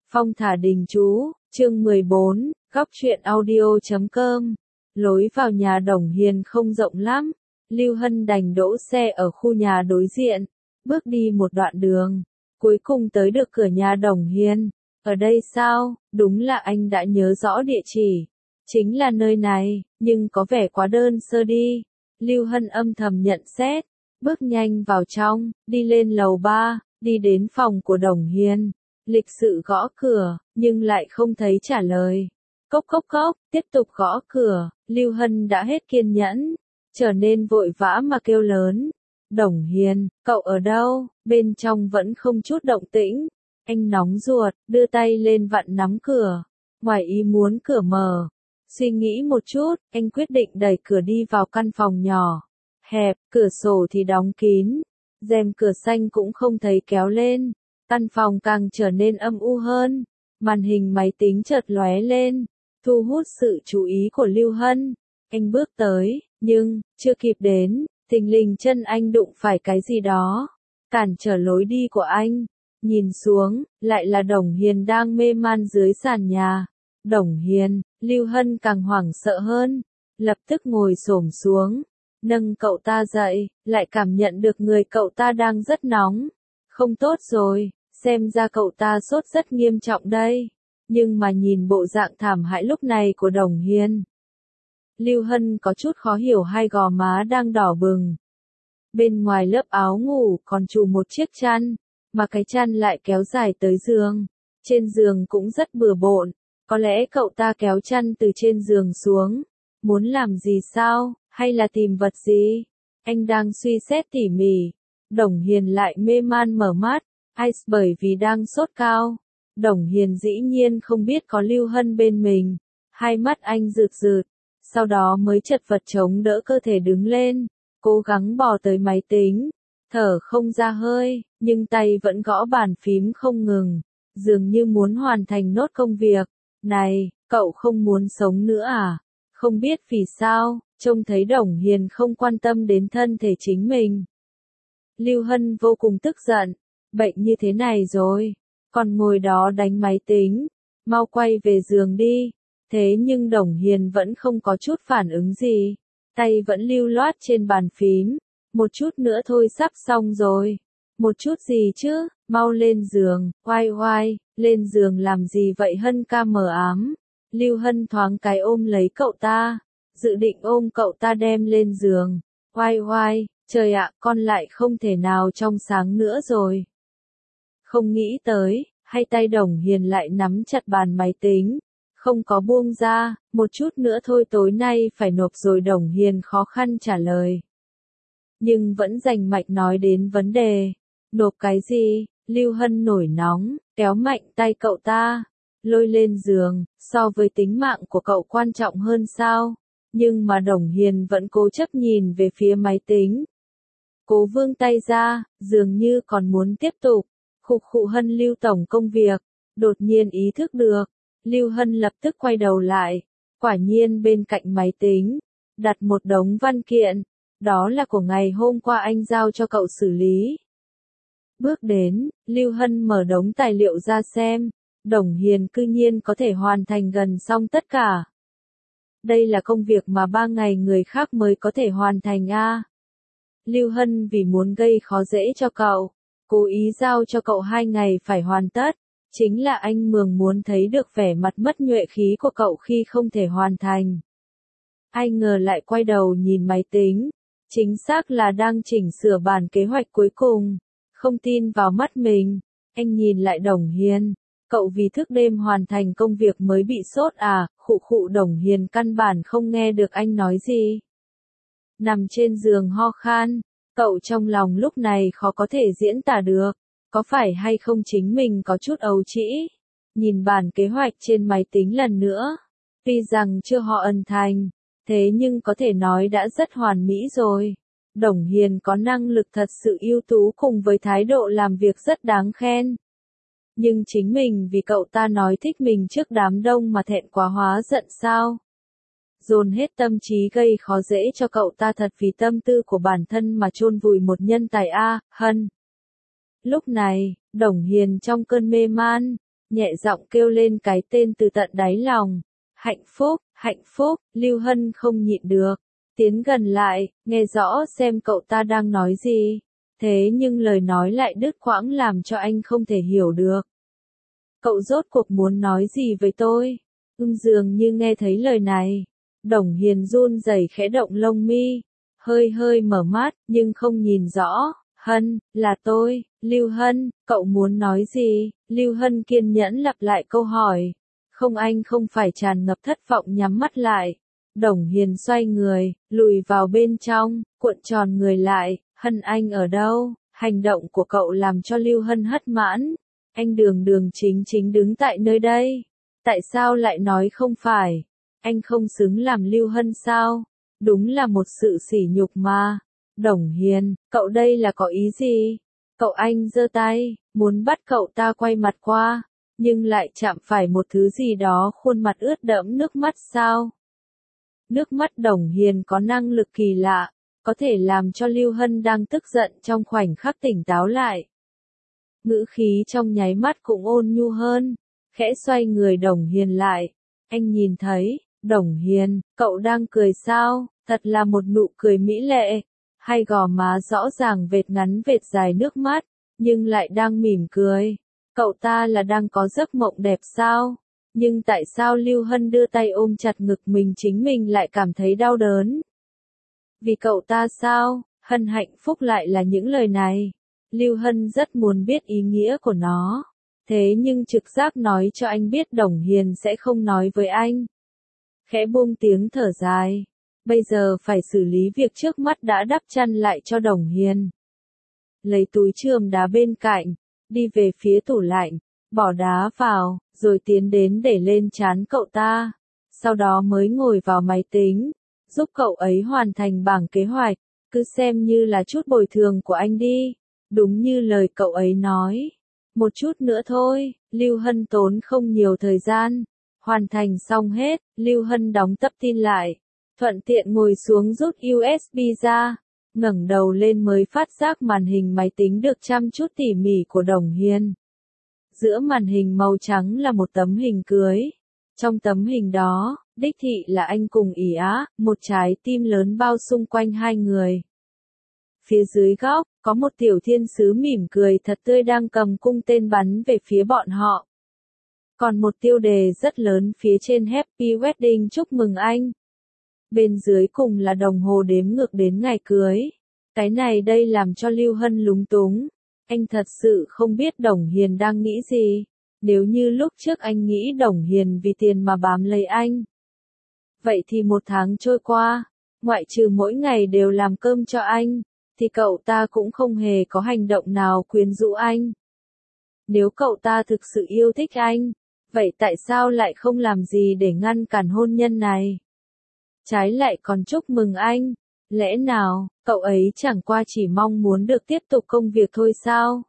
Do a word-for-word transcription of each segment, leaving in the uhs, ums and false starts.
Phong thả đình chú, chương mười bốn, góc truyện audio chấm com. Lối vào nhà Đồng Hiền không rộng lắm, Lưu Hân đành đỗ xe ở khu nhà đối diện, bước đi một đoạn đường, cuối cùng tới được cửa nhà Đồng Hiền. Ở đây sao? Đúng là anh đã nhớ rõ địa chỉ. Chính là nơi này, nhưng có vẻ quá đơn sơ đi. Lưu Hân âm thầm nhận xét, bước nhanh vào trong, đi lên lầu ba, đi đến phòng của Đồng Hiền. Lịch sự gõ cửa, nhưng lại không thấy trả lời. Cốc cốc cốc, tiếp tục gõ cửa, Lưu Hân đã hết kiên nhẫn, trở nên vội vã mà kêu lớn. Đồng Hiền, cậu ở đâu? Bên trong vẫn không chút động tĩnh. Anh nóng ruột, đưa tay lên vặn nắm cửa. Ngoài ý muốn cửa mở. Suy nghĩ một chút, anh quyết định đẩy cửa đi vào căn phòng nhỏ. Hẹp, cửa sổ thì đóng kín. Rèm cửa xanh cũng không thấy kéo lên. Căn phòng càng trở nên âm u hơn. Màn hình máy tính chợt lóe lên, thu hút sự chú ý của Lưu Hân. Anh bước tới, nhưng, chưa kịp đến, thình lình chân anh đụng phải cái gì đó, cản trở lối đi của anh. Nhìn xuống, lại là Đồng Hiền đang mê man dưới sàn nhà. Đồng Hiền, Lưu Hân càng hoảng sợ hơn, lập tức ngồi xổm xuống, nâng cậu ta dậy, lại cảm nhận được người cậu ta đang rất nóng. Không tốt rồi, xem ra cậu ta sốt rất nghiêm trọng đây. Nhưng mà nhìn bộ dạng thảm hại lúc này của Đồng Hiền, Lưu Hân có chút khó hiểu, hai gò má đang đỏ bừng. Bên ngoài lớp áo ngủ còn trùm một chiếc chăn, mà cái chăn lại kéo dài tới giường. Trên giường cũng rất bừa bộn, có lẽ cậu ta kéo chăn từ trên giường xuống. Muốn làm gì sao, hay là tìm vật gì? Anh đang suy xét tỉ mỉ. Đồng Hiền lại mê man mở mắt, ice bởi vì đang sốt cao. Đồng Hiền dĩ nhiên không biết có Lưu Hân bên mình. Hai mắt anh rực rực, sau đó mới chật vật chống đỡ cơ thể đứng lên, cố gắng bò tới máy tính, thở không ra hơi, nhưng tay vẫn gõ bàn phím không ngừng, dường như muốn hoàn thành nốt công việc. Này, cậu không muốn sống nữa à? Không biết vì sao, trông thấy Đồng Hiền không quan tâm đến thân thể chính mình. Lưu Hân vô cùng tức giận, bệnh như thế này rồi, còn ngồi đó đánh máy tính, mau quay về giường đi. Thế nhưng Đồng Hiền vẫn không có chút phản ứng gì, tay vẫn lưu loát trên bàn phím. Một chút nữa thôi sắp xong rồi. Một chút gì chứ, mau lên giường, oai oai, lên giường làm gì vậy Hân ca mờ ám. Lưu Hân thoáng cái ôm lấy cậu ta, dự định ôm cậu ta đem lên giường. Oai oai, trời ạ, con lại không thể nào trong sáng nữa rồi. Không nghĩ tới, hai tay Đồng Hiền lại nắm chặt bàn máy tính, không có buông ra. Một chút nữa thôi tối nay phải nộp rồi. Đồng Hiền khó khăn trả lời, nhưng vẫn rành mạch nói đến vấn đề. Nộp cái gì? Lưu Hân nổi nóng, kéo mạnh tay cậu ta, lôi lên giường. So với tính mạng của cậu quan trọng hơn sao? Nhưng mà Đồng Hiền vẫn cố chấp nhìn về phía máy tính. Cố vươn tay ra, dường như còn muốn tiếp tục. Khục khụ Hân, Lưu tổng công việc. Đột nhiên ý thức được, Lưu Hân lập tức quay đầu lại. Quả nhiên bên cạnh máy tính, đặt một đống văn kiện. Đó là của ngày hôm qua anh giao cho cậu xử lý. Bước đến, Lưu Hân mở đống tài liệu ra xem. Đồng Hiền cư nhiên có thể hoàn thành gần xong tất cả. Đây là công việc mà ba ngày người khác mới có thể hoàn thành a. À. Lưu Hân vì muốn gây khó dễ cho cậu, cố ý giao cho cậu hai ngày phải hoàn tất. Chính là anh mường muốn thấy được vẻ mặt mất nhuệ khí của cậu khi không thể hoàn thành. Ai ngờ lại quay đầu nhìn máy tính, chính xác là đang chỉnh sửa bản kế hoạch cuối cùng. Không tin vào mắt mình, anh nhìn lại Đồng Hiền. Cậu vì thức đêm hoàn thành công việc mới bị sốt à? Khụ khụ. Đồng Hiền căn bản không nghe được anh nói gì. Nằm trên giường ho khan, cậu trong lòng lúc này khó có thể diễn tả được. Có phải hay không chính mình có chút ấu trĩ? Nhìn bản kế hoạch trên máy tính lần nữa. Tuy rằng chưa họ ẩn thành, thế nhưng có thể nói đã rất hoàn mỹ rồi. Đồng Hiền có năng lực thật sự ưu tú cùng với thái độ làm việc rất đáng khen. Nhưng chính mình vì cậu ta nói thích mình trước đám đông mà thẹn quá hóa giận sao? Dồn hết tâm trí gây khó dễ cho cậu ta thật vì tâm tư của bản thân mà chôn vùi một nhân tài a. Hân. Lúc này, Đồng Hiền trong cơn mê man, nhẹ giọng kêu lên cái tên từ tận đáy lòng. Hạnh phúc, hạnh phúc, Lưu Hân không nhịn được. Tiến gần lại, nghe rõ xem cậu ta đang nói gì. Thế nhưng lời nói lại đứt quãng làm cho anh không thể hiểu được. Cậu rốt cuộc muốn nói gì với tôi? Ưng dường như nghe thấy lời này. Đồng Hiền run rẩy khẽ động lông mi. Hơi hơi mở mắt, nhưng không nhìn rõ. Hân, là tôi, Lưu Hân, cậu muốn nói gì? Lưu Hân kiên nhẫn lặp lại câu hỏi. Không, anh không phải tràn ngập thất vọng nhắm mắt lại. Đồng Hiền xoay người, lùi vào bên trong, cuộn tròn người lại. Hân, anh ở đâu? Hành động của cậu làm cho Lưu Hân hất mãn. Anh đường đường chính chính đứng tại nơi đây. Tại sao lại nói không phải? Anh không xứng làm Lưu Hân sao? Đúng là một sự sỉ nhục mà. Đồng Hiền, cậu đây là có ý gì? Cậu anh giơ tay, muốn bắt cậu ta quay mặt qua, nhưng lại chạm phải một thứ gì đó, khuôn mặt ướt đẫm nước mắt sao? Nước mắt Đồng Hiền có năng lực kỳ lạ, có thể làm cho Lưu Hân đang tức giận trong khoảnh khắc tỉnh táo lại. Ngữ khí trong nháy mắt cũng ôn nhu hơn, khẽ xoay người Đồng Hiền lại. Anh nhìn thấy, Đồng Hiền, cậu đang cười sao? Thật là một nụ cười mỹ lệ. Hai gò má rõ ràng vệt ngắn vệt dài nước mắt, nhưng lại đang mỉm cười. Cậu ta là đang có giấc mộng đẹp sao? Nhưng tại sao Lưu Hân đưa tay ôm chặt ngực mình, chính mình lại cảm thấy đau đớn? Vì cậu ta sao? Hân, hạnh phúc lại là những lời này. Lưu Hân rất muốn biết ý nghĩa của nó. Thế nhưng trực giác nói cho anh biết Đồng Hiền sẽ không nói với anh. Khẽ buông tiếng thở dài. Bây giờ phải xử lý việc trước mắt đã đắp chăn lại cho Đồng Hiền. Lấy túi chườm đá bên cạnh, đi về phía tủ lạnh, bỏ đá vào, rồi tiến đến để lên trán cậu ta. Sau đó mới ngồi vào máy tính, giúp cậu ấy hoàn thành bảng kế hoạch, cứ xem như là chút bồi thường của anh đi. Đúng như lời cậu ấy nói. Một chút nữa thôi, Lưu Hân tốn không nhiều thời gian. Hoàn thành xong hết, Lưu Hân đóng tập tin lại. Thuận tiện ngồi xuống rút u ét bê ra, ngẩng đầu lên mới phát giác màn hình máy tính được chăm chút tỉ mỉ của Đồng Hiền. Giữa màn hình màu trắng là một tấm hình cưới. Trong tấm hình đó, đích thị là anh cùng ỷ Á, một trái tim lớn bao xung quanh hai người. Phía dưới góc, có một tiểu thiên sứ mỉm cười thật tươi đang cầm cung tên bắn về phía bọn họ. Còn một tiêu đề rất lớn phía trên Happy Wedding, chúc mừng anh. Bên dưới cùng là đồng hồ đếm ngược đến ngày cưới. Cái này đây làm cho Lưu Hân lúng túng. Anh thật sự không biết Đồng Hiền đang nghĩ gì. Nếu như lúc trước anh nghĩ Đồng Hiền vì tiền mà bám lấy anh. Vậy thì một tháng trôi qua, ngoại trừ mỗi ngày đều làm cơm cho anh, thì cậu ta cũng không hề có hành động nào quyến rũ anh. Nếu cậu ta thực sự yêu thích anh, vậy tại sao lại không làm gì để ngăn cản hôn nhân này? Trái lại còn chúc mừng anh. Lẽ nào, cậu ấy chẳng qua chỉ mong muốn được tiếp tục công việc thôi sao?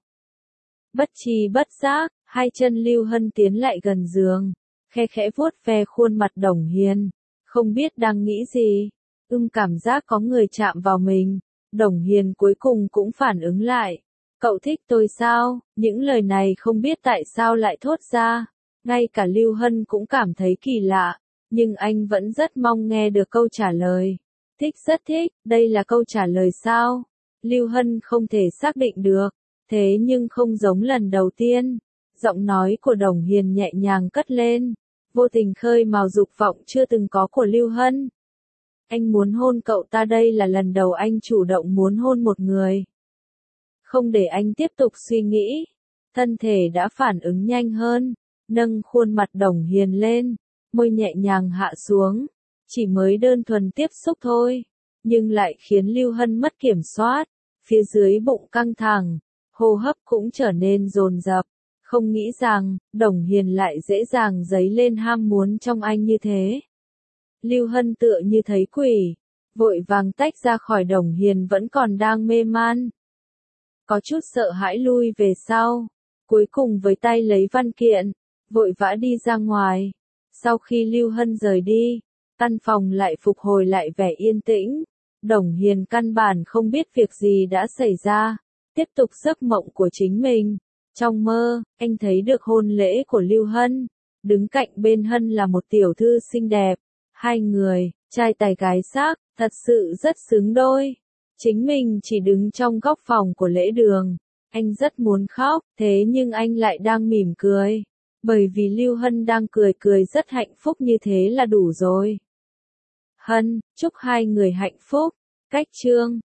Bất tri bất giác, hai chân Lưu Hân tiến lại gần giường, khe khẽ vuốt ve khuôn mặt Đồng Hiền, không biết đang nghĩ gì. Ưng cảm giác có người chạm vào mình. Đồng Hiền cuối cùng cũng phản ứng lại. Cậu thích tôi sao? Những lời này không biết tại sao lại thốt ra. Ngay cả Lưu Hân cũng cảm thấy kỳ lạ. Nhưng anh vẫn rất mong nghe được câu trả lời. Thích, rất thích, đây là câu trả lời sao? Lưu Hân không thể xác định được. Thế nhưng không giống lần đầu tiên. Giọng nói của Đồng Hiền nhẹ nhàng cất lên. Vô tình khơi mào dục vọng chưa từng có của Lưu Hân. Anh muốn hôn cậu ta, đây là lần đầu anh chủ động muốn hôn một người. Không để anh tiếp tục suy nghĩ. Thân thể đã phản ứng nhanh hơn. Nâng khuôn mặt Đồng Hiền lên. Môi nhẹ nhàng hạ xuống. Chỉ mới đơn thuần tiếp xúc thôi. Nhưng lại khiến Lưu Hân mất kiểm soát. Phía dưới bụng căng thẳng. Hô hấp cũng trở nên dồn dập. Không nghĩ rằng, Đồng Hiền lại dễ dàng dấy lên ham muốn trong anh như thế. Lưu Hân tựa như thấy quỷ. Vội vàng tách ra khỏi Đồng Hiền vẫn còn đang mê man. Có chút sợ hãi lui về sau. Cuối cùng với tay lấy văn kiện. Vội vã đi ra ngoài. Sau khi Lưu Hân rời đi, căn phòng lại phục hồi lại vẻ yên tĩnh. Đồng Hiền căn bản không biết việc gì đã xảy ra. Tiếp tục giấc mộng của chính mình. Trong mơ, anh thấy được hôn lễ của Lưu Hân. Đứng cạnh bên Hân là một tiểu thư xinh đẹp. Hai người, trai tài gái sắc, thật sự rất xứng đôi. Chính mình chỉ đứng trong góc phòng của lễ đường. Anh rất muốn khóc, thế nhưng anh lại đang mỉm cười. Bởi vì Lưu Hân đang cười cười rất hạnh phúc như thế là đủ rồi. Hân, chúc hai người hạnh phúc. Cách chương